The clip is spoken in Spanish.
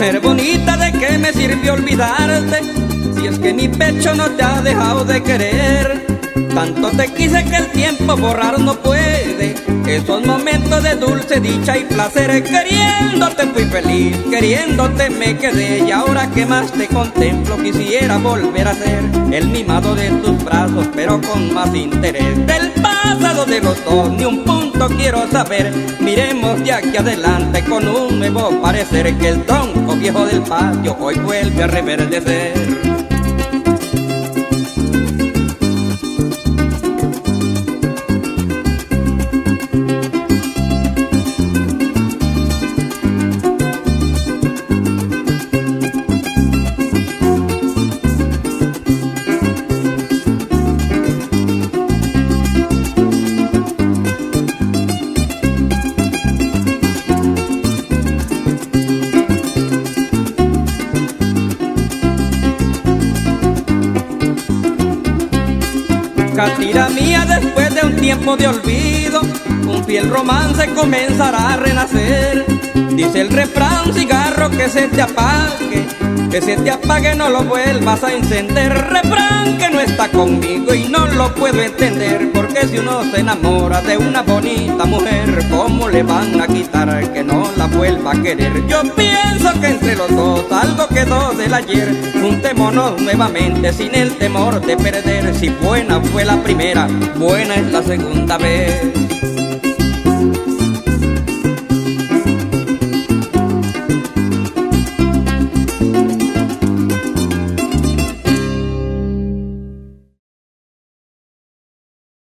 Mujer bonita, ¿de qué me sirvió olvidarte? Si es que mi pecho no te ha dejado de querer. Tanto te quise que el tiempo borrar no puede esos momentos de dulce dicha y placer. Queriéndote fui feliz, queriéndote me quedé, y ahora que más te contemplo quisiera volver a ser el mimado de tus brazos, pero con más interés. Del pasado de los dos ni un punto quiero saber. Miremos de aquí adelante con un nuevo parecer, que el tronco viejo del patio hoy vuelve a reverdecer. Catira mía, después de un tiempo de olvido, un fiel romance comenzará a renacer. Dice el refrán, cigarro que se te apague, no lo vuelvas a encender. Refrán que no está conmigo y no lo puedo entender, porque si uno se enamora de una bonita mujer, ¿cómo le van a quitar que no la vuelva a querer? Yo pienso que entre los dos algo quedó del ayer. Juntémonos nuevamente sin el temor de perder. Si buena fue la primera, buena es la segunda vez.